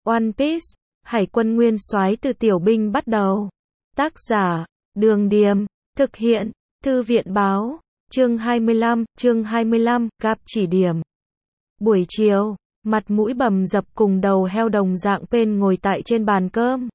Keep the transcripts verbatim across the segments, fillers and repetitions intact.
One Piece, Hải quân nguyên soái từ tiểu binh bắt đầu. Tác giả, Đường Điềm, thực hiện, Thư viện báo, chương hai mươi lăm, chương hai mươi lăm, gặp chỉ điểm. Buổi chiều, mặt mũi bầm dập cùng đầu heo đồng dạng Pain ngồi tại trên bàn cơm.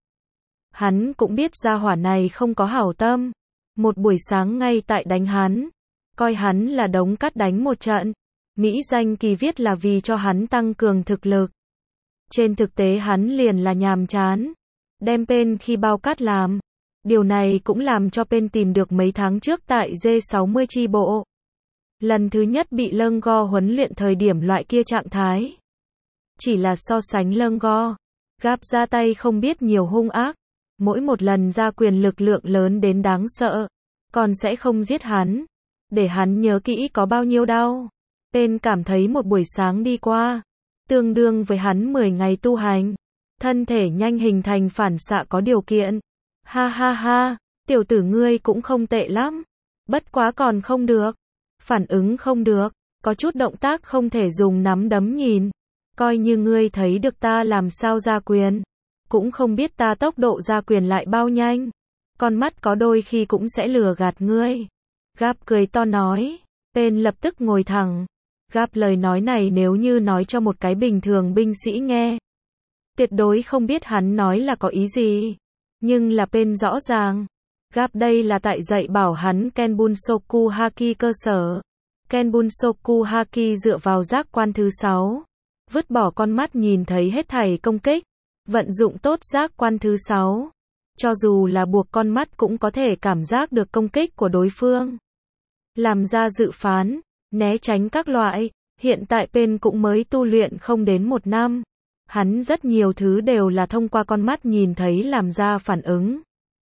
Hắn cũng biết gia hỏa này không có hảo tâm. Một buổi sáng ngay tại đánh hắn. Coi hắn là đống cát đánh một trận. Mỹ danh kỳ viết là vì cho hắn tăng cường thực lực. Trên thực tế hắn liền là nhàm chán. Đem Pain khi bao cát làm. Điều này cũng làm cho Pain tìm được mấy tháng trước tại G sáu mươi chi bộ. Lần thứ nhất bị Lâng Go huấn luyện thời điểm loại kia trạng thái. Chỉ là so sánh Lâng Go, Gap ra tay không biết nhiều hung ác. Mỗi một lần ra quyền lực lượng lớn đến đáng sợ. Còn sẽ không giết hắn. Để hắn nhớ kỹ có bao nhiêu đau. Pain cảm thấy một buổi sáng đi qua. Tương đương với hắn mười ngày tu hành. Thân thể nhanh hình thành phản xạ có điều kiện. Ha ha ha, tiểu tử ngươi cũng không tệ lắm. Bất quá còn không được. Phản ứng không được. Có chút động tác không thể dùng nắm đấm nhìn. Coi như ngươi thấy được ta làm sao ra quyền. Cũng không biết ta tốc độ ra quyền lại bao nhanh. Con mắt có đôi khi cũng sẽ lừa gạt ngươi. Gap cười to nói. Pain lập tức ngồi thẳng. Gap lời nói này nếu như nói cho một cái bình thường binh sĩ nghe. Tuyệt đối không biết hắn nói là có ý gì. Nhưng là Pain rõ ràng. Gap đây là tại dạy bảo hắn Kenbunsoku Haki cơ sở. Kenbunsoku Haki dựa vào giác quan thứ sáu. Vứt bỏ con mắt nhìn thấy hết thảy công kích. Vận dụng tốt giác quan thứ sáu. Cho dù là buộc con mắt cũng có thể cảm giác được công kích của đối phương. Làm ra dự phán, né tránh các loại. Hiện tại Pain cũng mới tu luyện không đến một năm. Hắn rất nhiều thứ đều là thông qua con mắt nhìn thấy làm ra phản ứng.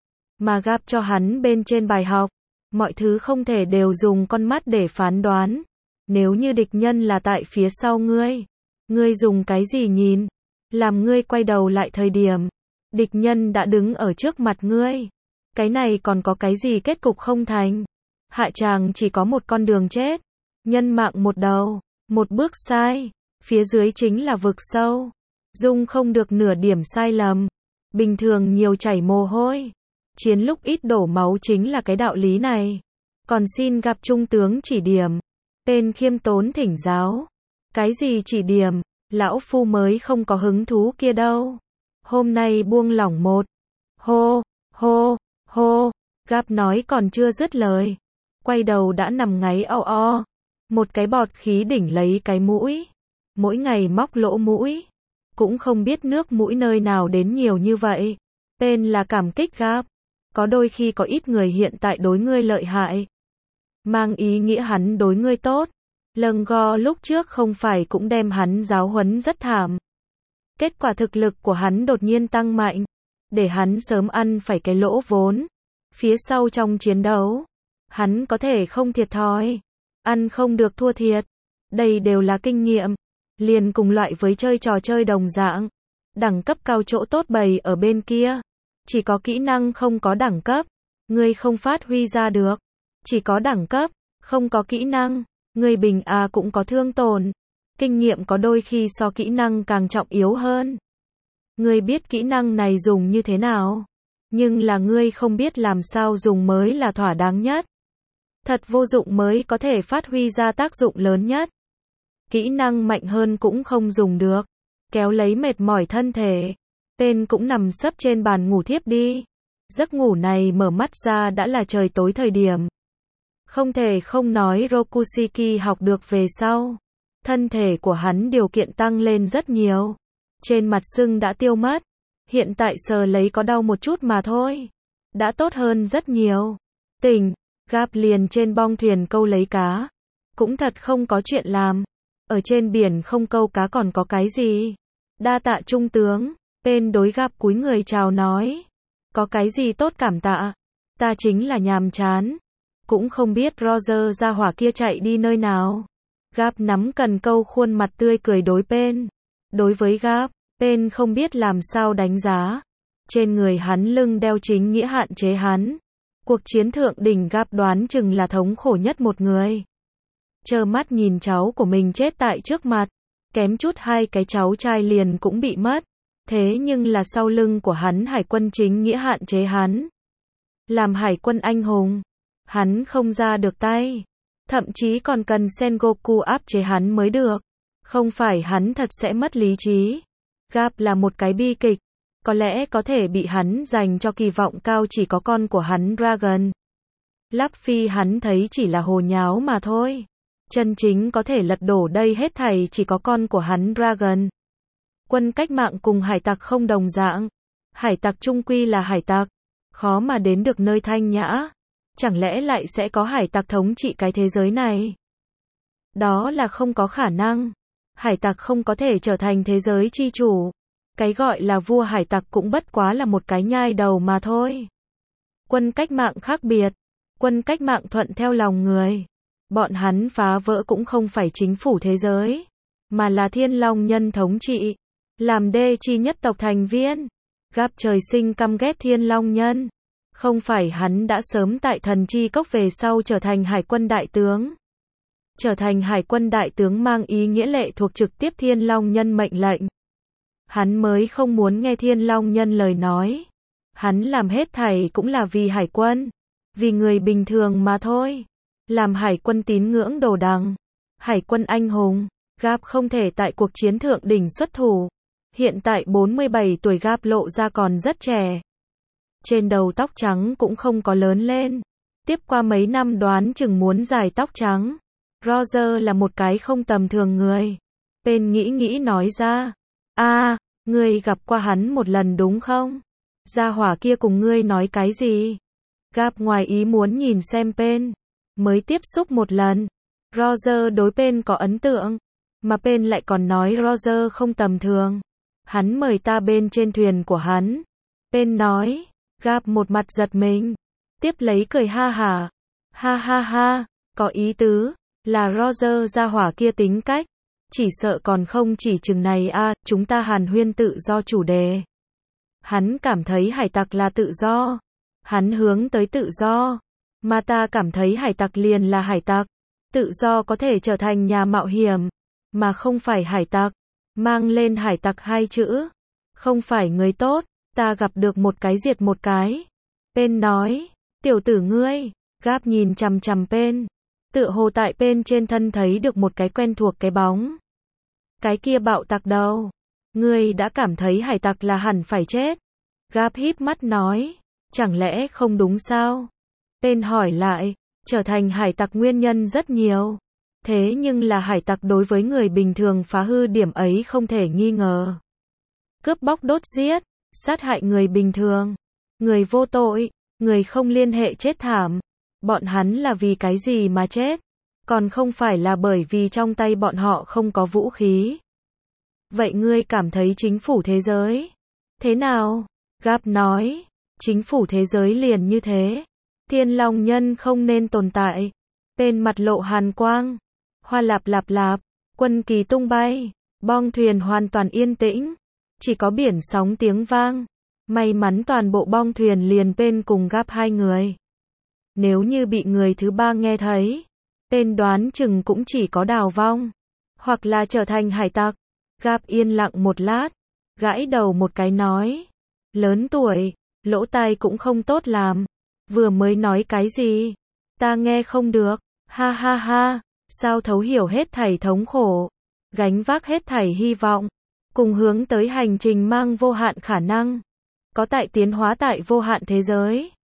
Mà Gap cho hắn bên trên bài học. Mọi thứ không thể đều dùng con mắt để phán đoán. Nếu như địch nhân là tại phía sau ngươi. Ngươi dùng cái gì nhìn? Làm ngươi quay đầu lại thời điểm. Địch nhân đã đứng ở trước mặt ngươi. Cái này còn có cái gì kết cục không thành? Hạ tràng chỉ có một con đường chết. Nhân mạng một đầu. Một bước sai. Phía dưới chính là vực sâu. Dung không được nửa điểm sai lầm. Bình thường nhiều chảy mồ hôi. Chiến lúc ít đổ máu chính là cái đạo lý này. Còn xin gặp trung tướng chỉ điểm. Pain khiêm tốn thỉnh giáo. Cái gì chỉ điểm? Lão phu mới không có hứng thú kia đâu. Hôm nay buông lỏng một. Hô, hô, hô. Gap nói còn chưa dứt lời. Quay đầu đã nằm ngáy o o. Một cái bọt khí đỉnh lấy cái mũi. Mỗi ngày móc lỗ mũi. Cũng không biết nước mũi nơi nào đến nhiều như vậy. Pain là cảm kích Gap. Có đôi khi có ít người hiện tại đối ngươi lợi hại. Mang ý nghĩa hắn đối ngươi tốt. Lâng Go lúc trước không phải cũng đem hắn giáo huấn rất thảm. Kết quả thực lực của hắn đột nhiên tăng mạnh. Để hắn sớm ăn phải cái lỗ vốn. Phía sau trong chiến đấu. Hắn có thể không thiệt thòi. Ăn không được thua thiệt. Đây đều là kinh nghiệm. Liền cùng loại với chơi trò chơi đồng dạng. Đẳng cấp cao chỗ tốt bày ở bên kia. Chỉ có kỹ năng không có đẳng cấp. Ngươi không phát huy ra được. Chỉ có đẳng cấp. Không có kỹ năng. Ngươi bình à cũng có thương tổn. Kinh nghiệm có đôi khi so kỹ năng càng trọng yếu hơn. Ngươi biết kỹ năng này dùng như thế nào. Nhưng là ngươi không biết làm sao dùng mới là thỏa đáng nhất. Thật vô dụng mới có thể phát huy ra tác dụng lớn nhất. Kỹ năng mạnh hơn cũng không dùng được. Kéo lấy mệt mỏi thân thể. Pain cũng nằm sấp trên bàn ngủ thiếp đi. Giấc ngủ này mở mắt ra đã là trời tối thời điểm. Không thể không nói Rokushiki học được về sau. Thân thể của hắn điều kiện tăng lên rất nhiều. Trên mặt sưng đã tiêu mất. Hiện tại sờ lấy có đau một chút mà thôi. Đã tốt hơn rất nhiều. Tỉnh, Gap liền trên bong thuyền câu lấy cá. Cũng thật không có chuyện làm. Ở trên biển không câu cá còn có cái gì. Đa tạ trung tướng. Pain đối Gap cúi người chào nói. Có cái gì tốt cảm tạ. Ta chính là nhàm chán. Cũng không biết Roger ra hỏa kia chạy đi nơi nào. Gap nắm cần câu khuôn mặt tươi cười đối Pain. Đối với Gap, Pain không biết làm sao đánh giá. Trên người hắn lưng đeo chính nghĩa hạn chế hắn. Cuộc chiến thượng đỉnh Gap đoán chừng là thống khổ nhất một người. Trơ mắt nhìn cháu của mình chết tại trước mặt. Kém chút hai cái cháu trai liền cũng bị mất. Thế nhưng là sau lưng của hắn hải quân chính nghĩa hạn chế hắn. Làm hải quân anh hùng, hắn không ra được tay. Thậm chí còn cần Sengoku áp chế hắn mới được. Không phải hắn thật sẽ mất lý trí. Garp là một cái bi kịch. Có lẽ có thể bị hắn dành cho kỳ vọng cao chỉ có con của hắn Dragon. Luffy hắn thấy chỉ là hồ nháo mà thôi. Chân chính có thể lật đổ đây hết thảy chỉ có con của hắn Dragon. Quân cách mạng cùng hải tặc không đồng dạng. Hải tặc chung quy là hải tặc. Khó mà đến được nơi thanh nhã. Chẳng lẽ lại sẽ có hải tặc thống trị cái thế giới này? Đó là không có khả năng. Hải tặc không có thể trở thành thế giới chi chủ. Cái gọi là vua hải tặc cũng bất quá là một cái nhai đầu mà thôi. Quân cách mạng khác biệt. Quân cách mạng thuận theo lòng người. Bọn hắn phá vỡ cũng không phải chính phủ thế giới, mà là Thiên Long Nhân thống trị. Làm đê chi nhất tộc thành viên. Garp trời sinh căm ghét Thiên Long Nhân. Không phải hắn đã sớm tại thần chi cốc về sau trở thành hải quân đại tướng. Trở thành hải quân đại tướng mang ý nghĩa lệ thuộc trực tiếp Thiên Long Nhân mệnh lệnh. Hắn mới không muốn nghe Thiên Long Nhân lời nói. Hắn làm hết thảy cũng là vì hải quân. Vì người bình thường mà thôi. Làm hải quân tín ngưỡng đồ đằng. Hải quân anh hùng. Garp không thể tại cuộc chiến thượng đỉnh xuất thủ. Hiện tại bốn mươi bảy tuổi Garp lộ ra còn rất trẻ. Trên đầu tóc trắng cũng không có lớn lên. Tiếp qua mấy năm đoán chừng muốn dài tóc trắng. Roger là một cái không tầm thường người. Pen nghĩ nghĩ nói ra. À, ngươi gặp qua hắn một lần đúng không? Gia hỏa kia cùng ngươi nói cái gì? Garp ngoài ý muốn nhìn xem Pen. Mới tiếp xúc một lần. Roger đối Pen có ấn tượng. Mà Pen lại còn nói Roger không tầm thường. Hắn mời ta bên trên thuyền của hắn. Pen nói. Garp một mặt giật mình. Tiếp lấy cười ha hả. Ha ha ha, có ý tứ. Là Roger gia hỏa kia tính cách. Chỉ sợ còn không chỉ chừng này a à, chúng ta hàn huyên tự do chủ đề. Hắn cảm thấy hải tặc là tự do. Hắn hướng tới tự do. Mà ta cảm thấy hải tặc liền là hải tặc. Tự do có thể trở thành nhà mạo hiểm. Mà không phải hải tặc. Mang lên hải tặc hai chữ. Không phải người tốt. Ta gặp được một cái diệt một cái. Pen nói. Tiểu tử ngươi. Garp nhìn chằm chằm Pen. Tựa hồ tại Pen trên thân thấy được một cái quen thuộc cái bóng. Cái kia bạo tặc đâu? Ngươi đã cảm thấy hải tặc là hẳn phải chết. Garp híp mắt nói. Chẳng lẽ không đúng sao? Pen hỏi lại. Trở thành hải tặc nguyên nhân rất nhiều. Thế nhưng là hải tặc đối với người bình thường phá hư điểm ấy không thể nghi ngờ. Cướp bóc đốt giết. Sát hại người bình thường. Người vô tội. Người không liên hệ chết thảm. Bọn hắn là vì cái gì mà chết? Còn không phải là bởi vì trong tay bọn họ không có vũ khí. Vậy ngươi cảm thấy chính phủ thế giới thế nào? Garp nói. Chính phủ thế giới liền như thế. Thiên Long Nhân không nên tồn tại. Pen mặt lộ hàn quang. Hoa lạp lạp lạp. Quân kỳ tung bay. Bong thuyền hoàn toàn yên tĩnh. Chỉ có biển sóng tiếng vang. May mắn toàn bộ bong thuyền liền Pen cùng Garp hai người. Nếu như bị người thứ ba nghe thấy, Pen đoán chừng cũng chỉ có đào vong. Hoặc là trở thành hải tặc. Garp yên lặng một lát. Gãi đầu một cái nói. Lớn tuổi, lỗ tai cũng không tốt làm. Vừa mới nói cái gì? Ta nghe không được. Ha ha ha. Sao thấu hiểu hết thảy thống khổ. Gánh vác hết thảy hy vọng. Cùng hướng tới hành trình mang vô hạn khả năng. Có tại tiến hóa tại vô hạn thế giới.